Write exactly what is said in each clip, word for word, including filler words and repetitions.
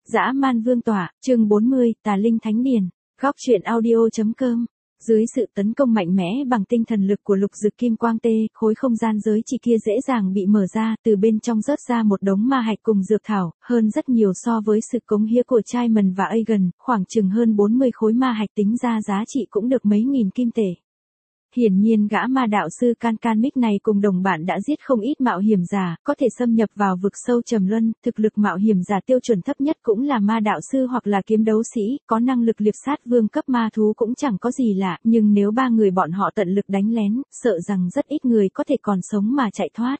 Dã man vương tỏa, chương bốn mươi, Tà Linh Thánh Điền. Góc truyện audio.com. Dưới sự tấn công mạnh mẽ bằng tinh thần lực của lục dực kim quang tê, khối không gian giới chỉ kia dễ dàng bị mở ra, từ bên trong rớt ra một đống ma hạch cùng dược thảo, hơn rất nhiều so với sự cống hiến của Chaiman và Aegon, khoảng chừng hơn bốn mươi khối ma hạch tính ra giá trị cũng được mấy nghìn kim tệ. Hiển nhiên gã ma đạo sư Can Can Mick này cùng đồng bạn đã giết không ít mạo hiểm giả, có thể xâm nhập vào vực sâu trầm luân, thực lực mạo hiểm giả tiêu chuẩn thấp nhất cũng là ma đạo sư hoặc là kiếm đấu sĩ, có năng lực liệp sát vương cấp ma thú cũng chẳng có gì lạ, nhưng nếu ba người bọn họ tận lực đánh lén, sợ rằng rất ít người có thể còn sống mà chạy thoát.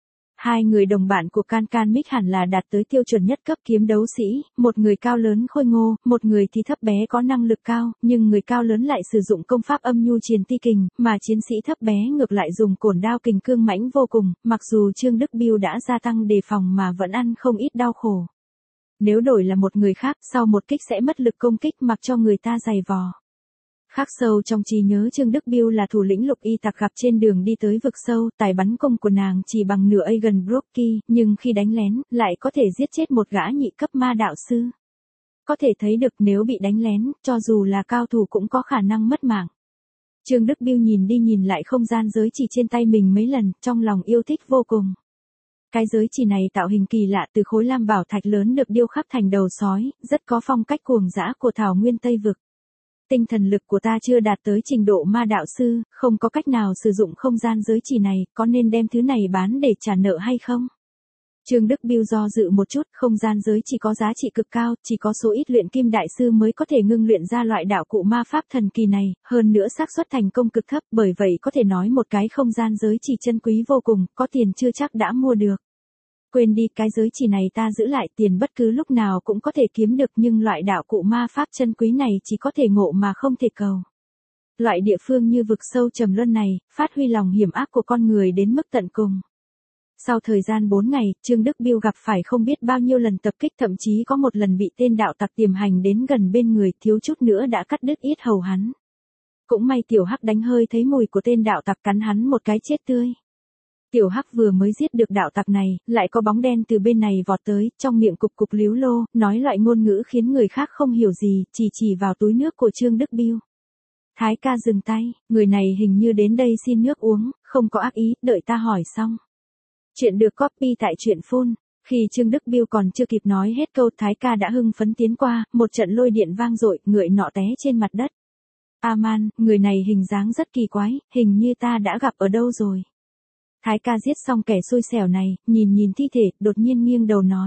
Hai người đồng bạn của Can Can Mick hẳn là đạt tới tiêu chuẩn nhất cấp kiếm đấu sĩ, một người cao lớn khôi ngô, một người thì thấp bé có năng lực cao, nhưng người cao lớn lại sử dụng công pháp âm nhu triền ti kình, mà chiến sĩ thấp bé ngược lại dùng cổn đao kình cương mãnh vô cùng, mặc dù Trương Đức Biêu đã gia tăng đề phòng mà vẫn ăn không ít đau khổ. Nếu đổi là một người khác, sau một kích sẽ mất lực công kích mặc cho người ta giày vò. Khắc sâu trong trí nhớ Trương Đức Biêu là thủ lĩnh lục y tặc gặp trên đường đi tới vực sâu, tài bắn cung của nàng chỉ bằng nửa Aegon Brockie, nhưng khi đánh lén, lại có thể giết chết một gã nhị cấp ma đạo sư. Có thể thấy được nếu bị đánh lén, cho dù là cao thủ cũng có khả năng mất mạng. Trương Đức Biêu nhìn đi nhìn lại không gian giới chỉ trên tay mình mấy lần, trong lòng yêu thích vô cùng. Cái giới chỉ này tạo hình kỳ lạ từ khối lam bảo thạch lớn được điêu khắc thành đầu sói, rất có phong cách cuồng dã của thảo nguyên Tây Vực. Tinh thần lực của ta chưa đạt tới trình độ ma đạo sư, không có cách nào sử dụng không gian giới chỉ này, có nên đem thứ này bán để trả nợ hay không? Trương Đức Biêu do dự một chút, không gian giới chỉ có giá trị cực cao, chỉ có số ít luyện kim đại sư mới có thể ngưng luyện ra loại đạo cụ ma pháp thần kỳ này, hơn nữa xác suất thành công cực thấp, bởi vậy có thể nói một cái không gian giới chỉ chân quý vô cùng, có tiền chưa chắc đã mua được. Quên đi, cái giới chỉ này ta giữ lại, tiền bất cứ lúc nào cũng có thể kiếm được, nhưng loại đạo cụ ma pháp chân quý này chỉ có thể ngộ mà không thể cầu. Loại địa phương như vực sâu trầm luân này, phát huy lòng hiểm ác của con người đến mức tận cùng. Sau thời gian bốn ngày, Trương Đức Biêu gặp phải không biết bao nhiêu lần tập kích, thậm chí có một lần bị tên đạo tặc tiềm hành đến gần bên người, thiếu chút nữa đã cắt đứt yết hầu hắn. Cũng may Tiểu Hắc đánh hơi thấy mùi của tên đạo tặc cắn hắn một cái chết tươi. Tiểu Hắc vừa mới giết được đạo tặc này, lại có bóng đen từ bên này vọt tới, trong miệng cục cục líu lô, nói loại ngôn ngữ khiến người khác không hiểu gì, chỉ chỉ vào túi nước của Trương Đức Biêu. Thái ca dừng tay, người này hình như đến đây xin nước uống, không có ác ý, đợi ta hỏi xong. Chuyện được copy tại truyện phun. Khi Trương Đức Biêu còn chưa kịp nói hết câu, Thái ca đã hưng phấn tiến qua, một trận lôi điện vang dội, người nọ té trên mặt đất. Aman, người này hình dáng rất kỳ quái, hình như ta đã gặp ở đâu rồi. Thái ca giết xong kẻ xui xẻo này, nhìn nhìn thi thể, đột nhiên nghiêng đầu nói.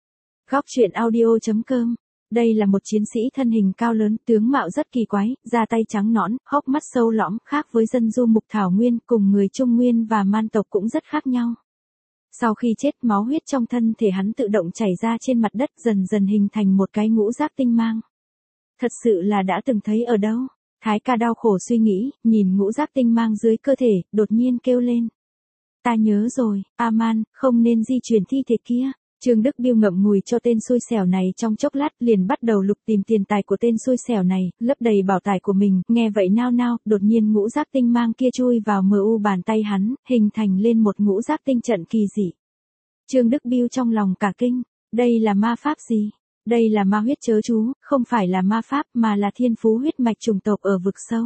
Góc truyện audio.com. Đây là một chiến sĩ thân hình cao lớn, tướng mạo rất kỳ quái, da tay trắng nõn, hốc mắt sâu lõm, khác với dân du mục thảo nguyên, cùng người Trung Nguyên và man tộc cũng rất khác nhau. Sau khi chết, máu huyết trong thân thể hắn tự động chảy ra trên mặt đất, dần dần hình thành một cái ngũ giác tinh mang. Thật sự là đã từng thấy ở đâu? Thái ca đau khổ suy nghĩ, nhìn ngũ giác tinh mang dưới cơ thể, đột nhiên kêu lên. Ta nhớ rồi, Aman, không nên di chuyển thi thể kia. Trương Đức Biêu ngậm ngùi cho tên xui xẻo này trong chốc lát, liền bắt đầu lục tìm tiền tài của tên xui xẻo này, lấp đầy bảo tài của mình, nghe vậy nao nao, đột nhiên ngũ giác tinh mang kia chui vào mờ u bàn tay hắn, hình thành lên một ngũ giác tinh trận kỳ dị. Trương Đức Biêu trong lòng cả kinh, đây là ma pháp gì? Đây là ma huyết chớ chú, không phải là ma pháp mà là thiên phú huyết mạch chủng tộc ở vực sâu.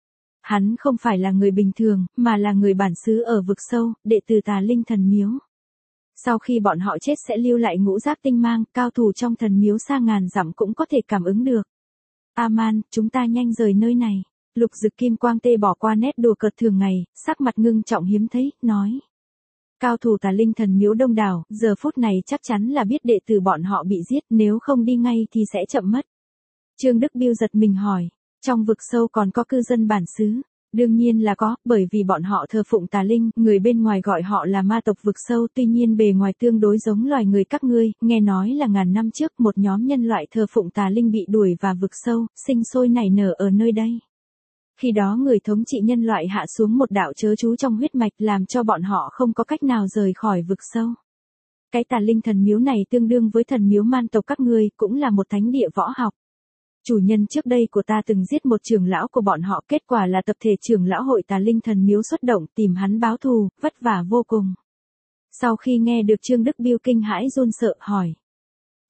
Hắn không phải là người bình thường, mà là người bản xứ ở vực sâu, đệ tử Tà Linh thần miếu. Sau khi bọn họ chết sẽ lưu lại ngũ giác tinh mang, cao thủ trong thần miếu xa ngàn dặm cũng có thể cảm ứng được. Aman, chúng ta nhanh rời nơi này. Lục dực kim quang tê bỏ qua nét đùa cợt thường ngày, sắc mặt ngưng trọng hiếm thấy, nói. Cao thủ Tà Linh thần miếu đông đảo, giờ phút này chắc chắn là biết đệ tử bọn họ bị giết, nếu không đi ngay thì sẽ chậm mất. Trương Đức Biêu giật mình hỏi. Trong vực sâu còn có cư dân bản xứ? Đương nhiên là có, bởi vì bọn họ thờ phụng tà linh, người bên ngoài gọi họ là ma tộc vực sâu, tuy nhiên bề ngoài tương đối giống loài người các ngươi, nghe nói là ngàn năm trước một nhóm nhân loại thờ phụng tà linh bị đuổi vào vực sâu, sinh sôi nảy nở ở nơi đây. Khi đó người thống trị nhân loại hạ xuống một đạo chớ chú trong huyết mạch làm cho bọn họ không có cách nào rời khỏi vực sâu. Cái Tà Linh thần miếu này tương đương với thần miếu man tộc các ngươi, cũng là một thánh địa võ học. Chủ nhân trước đây của ta từng giết một trưởng lão của bọn họ, kết quả là tập thể trưởng lão hội Tà Linh thần miếu xuất động tìm hắn báo thù, vất vả vô cùng. Sau khi nghe được Trương Đức Biêu kinh hãi run sợ hỏi.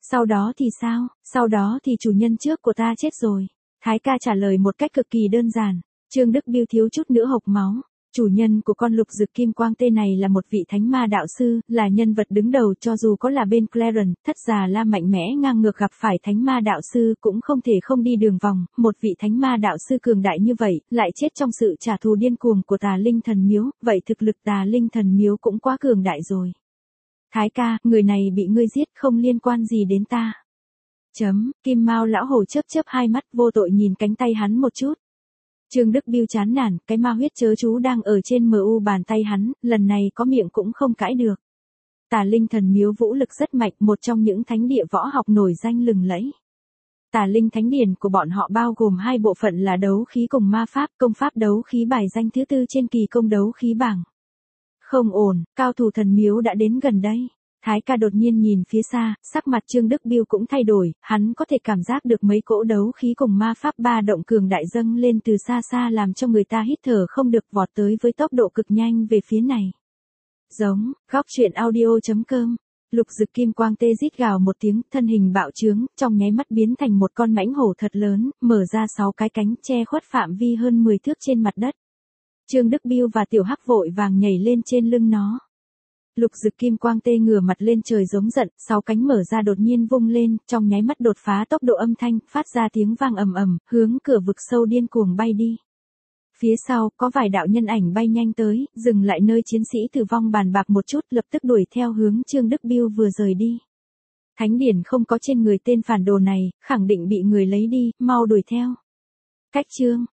Sau đó thì sao? Sau đó thì chủ nhân trước của ta chết rồi. Thái ca trả lời một cách cực kỳ đơn giản. Trương Đức Biêu thiếu chút nữa hộc máu. Chủ nhân của con lục dực kim quang tê này là một vị thánh ma đạo sư, là nhân vật đứng đầu, cho dù có là bên Clarence, thất già la mạnh mẽ ngang ngược gặp phải thánh ma đạo sư cũng không thể không đi đường vòng, một vị thánh ma đạo sư cường đại như vậy, lại chết trong sự trả thù điên cuồng của Tà Linh Thần Miếu, vậy thực lực Tà Linh Thần Miếu cũng quá cường đại rồi. Thái ca, người này bị ngươi giết không liên quan gì đến ta. Chấm, Kim Mao lão hổ chớp chớp hai mắt vô tội nhìn cánh tay hắn một chút. Trương Đức Biêu chán nản, cái ma huyết chớ chú đang ở trên mờ u bàn tay hắn, lần này có miệng cũng không cãi được. Tà Linh Thần Miếu vũ lực rất mạnh, một trong những thánh địa võ học nổi danh lừng lẫy. Tà Linh Thánh Điển của bọn họ bao gồm hai bộ phận là đấu khí cùng ma pháp, công pháp đấu khí bài danh thứ tư trên kỳ công đấu khí bảng. Không ổn, cao thủ thần miếu đã đến gần đây. Thái ca đột nhiên nhìn phía xa, sắc mặt Trương Đức Biêu cũng thay đổi, hắn có thể cảm giác được mấy cỗ đấu khí cùng ma pháp ba động cường đại dâng lên từ xa xa làm cho người ta hít thở không được, vọt tới với tốc độ cực nhanh về phía này. Giống, góc truyện audio chấm com. Lục dực kim quang tê rít gào một tiếng, thân hình bạo trướng, trong nháy mắt biến thành một con mãnh hổ thật lớn, mở ra sáu cái cánh che khuất phạm vi hơn mười thước trên mặt đất. Trương Đức Biêu và Tiểu Hắc vội vàng nhảy lên trên lưng nó. Lục dực kim quang tê ngửa mặt lên trời giống giận, sáu cánh mở ra đột nhiên vung lên, trong nháy mắt đột phá tốc độ âm thanh, phát ra tiếng vang ầm ầm, hướng cửa vực sâu điên cuồng bay đi. Phía sau, có vài đạo nhân ảnh bay nhanh tới, dừng lại nơi chiến sĩ tử vong bàn bạc một chút, lập tức đuổi theo hướng Trương Đức Biêu vừa rời đi. Thánh điển không có trên người tên phản đồ này, khẳng định bị người lấy đi, mau đuổi theo. Cách chương